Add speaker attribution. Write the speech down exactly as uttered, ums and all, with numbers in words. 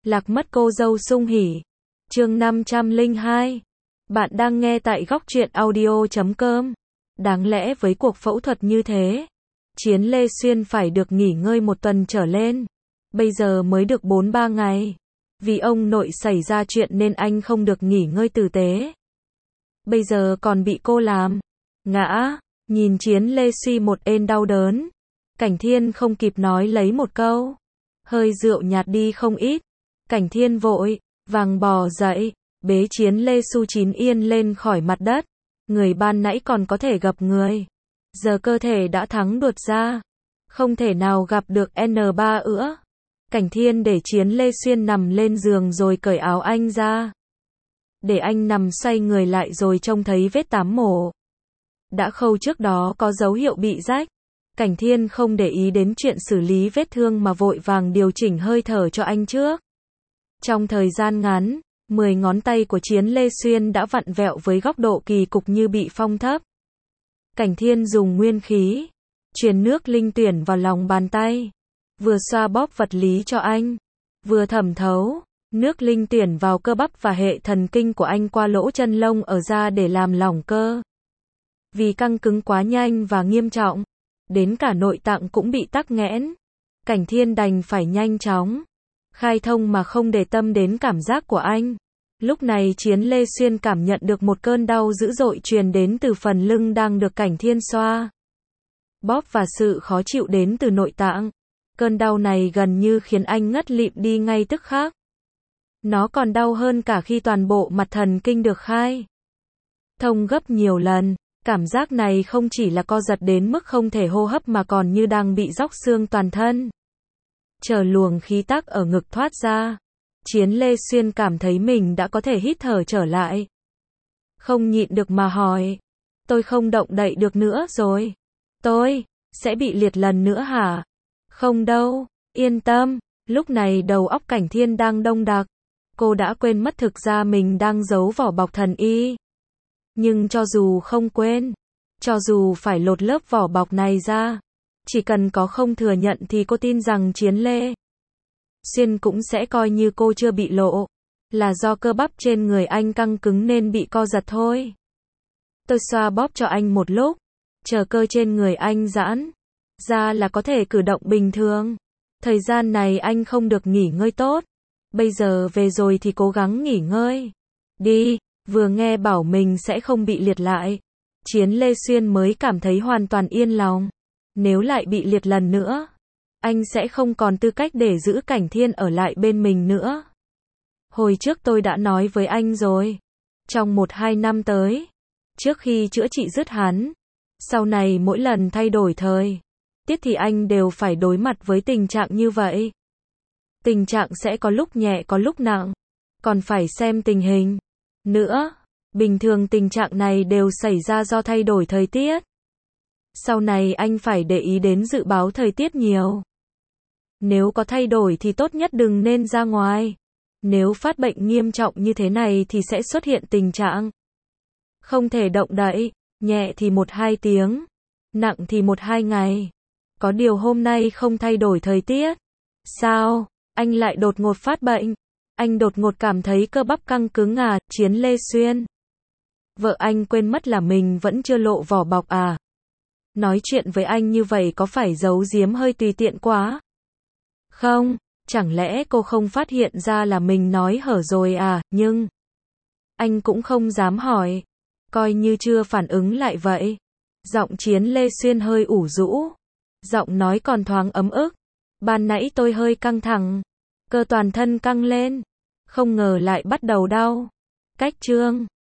Speaker 1: Lạc mất cô dâu sung hỉ. Chương năm trăm lẻ hai. Bạn đang nghe tại góc truyện audio chấm com. Đáng lẽ với cuộc phẫu thuật như thế, Chiến Lê Xuyên phải được nghỉ ngơi một tuần trở lên. Bây giờ mới được bốn ba ngày. Vì ông nội xảy ra chuyện nên anh không được nghỉ ngơi tử tế. Bây giờ còn bị cô làm ngã. Nhìn Chiến Lê suy một ên đau đớn, Cảnh Thiên không kịp nói lấy một câu. Hơi rượu nhạt đi không ít. Cảnh Thiên vội vàng bò dậy, bế Chiến Lê Su chín yên lên khỏi mặt đất. Người ban nãy còn có thể gặp người, giờ cơ thể đã thắng đuột ra, không thể nào gặp được en ba nữa. Cảnh Thiên để Chiến Lê Xuyên nằm lên giường rồi cởi áo anh ra. Để anh nằm xoay người lại rồi trông thấy vết tám mổ đã khâu trước đó có dấu hiệu bị rách. Cảnh Thiên không để ý đến chuyện xử lý vết thương mà vội vàng điều chỉnh hơi thở cho anh trước. Trong thời gian ngắn, mười ngón tay của Chiến Lê Xuyên đã vặn vẹo với góc độ kỳ cục như bị phong thấp. Cảnh Thiên dùng nguyên khí truyền nước linh tuyển vào lòng bàn tay, vừa xoa bóp vật lý cho anh, vừa thẩm thấu nước linh tuyển vào cơ bắp và hệ thần kinh của anh qua lỗ chân lông ở da để làm lỏng cơ. Vì căng cứng quá nhanh và nghiêm trọng, đến cả nội tạng cũng bị tắc nghẽn. Cảnh Thiên đành phải nhanh chóng khai thông mà không để tâm đến cảm giác của anh. Lúc này Chiến Lê Xuyên cảm nhận được một cơn đau dữ dội truyền đến từ phần lưng đang được Cảnh Thiên xoa bóp và sự khó chịu đến từ nội tạng. Cơn đau này gần như khiến anh ngất lịm đi ngay tức khắc. Nó còn đau hơn cả khi toàn bộ mặt thần kinh được khai thông gấp nhiều lần. Cảm giác này không chỉ là co giật đến mức không thể hô hấp mà còn như đang bị róc xương toàn thân. Chờ luồng khí tắc ở ngực thoát ra, Chiến Lê Xuyên cảm thấy mình đã có thể hít thở trở lại. Không nhịn được mà hỏi, tôi không động đậy được nữa rồi. Tôi sẽ bị liệt lần nữa hả? Không đâu, yên tâm. Lúc này đầu óc Cảnh Thiên đang đông đặc. Cô đã quên mất thực ra mình đang giấu vỏ bọc thần y. Nhưng cho dù không quên, cho dù phải lột lớp vỏ bọc này ra, chỉ cần có không thừa nhận thì cô tin rằng Chiến Lê Xuyên cũng sẽ coi như cô chưa bị lộ, là do cơ bắp trên người anh căng cứng nên bị co giật thôi. Tôi xoa bóp cho anh một lúc, chờ cơ trên người anh giãn ra là có thể cử động bình thường. Thời gian này anh không được nghỉ ngơi tốt. Bây giờ về rồi thì cố gắng nghỉ ngơi đi. Vừa nghe bảo mình sẽ không bị liệt lại, Chiến Lê Xuyên mới cảm thấy hoàn toàn yên lòng. Nếu lại bị liệt lần nữa, anh sẽ không còn tư cách để giữ Cảnh Thiên ở lại bên mình nữa. Hồi trước tôi đã nói với anh rồi, trong một hai năm tới, trước khi chữa trị dứt hắn, sau này mỗi lần thay đổi thời tiết thì anh đều phải đối mặt với tình trạng như vậy. Tình trạng sẽ có lúc nhẹ có lúc nặng, còn phải xem tình hình nữa. Bình thường tình trạng này đều xảy ra do thay đổi thời tiết. Sau này anh phải để ý đến dự báo thời tiết nhiều. Nếu có thay đổi thì tốt nhất đừng nên ra ngoài. Nếu phát bệnh nghiêm trọng như thế này thì sẽ xuất hiện tình trạng không thể động đậy, nhẹ thì một hai tiếng, nặng thì một hai ngày. Có điều hôm nay không thay đổi thời tiết. Sao, anh lại đột ngột phát bệnh? Anh đột ngột cảm thấy cơ bắp căng cứng à, Chiến Lê Xuyên? Vợ anh quên mất là mình vẫn chưa lộ vỏ bọc à? Nói chuyện với anh như vậy có phải giấu giếm hơi tùy tiện quá? Không, chẳng lẽ cô không phát hiện ra là mình nói hở rồi à? Nhưng anh cũng không dám hỏi, coi như chưa phản ứng lại vậy. Giọng Chiến Lê Xuyên hơi ủ rũ, giọng nói còn thoáng ấm ức. Ban nãy tôi hơi căng thẳng, cơ toàn thân căng lên, không ngờ lại bắt đầu đau. Cách chương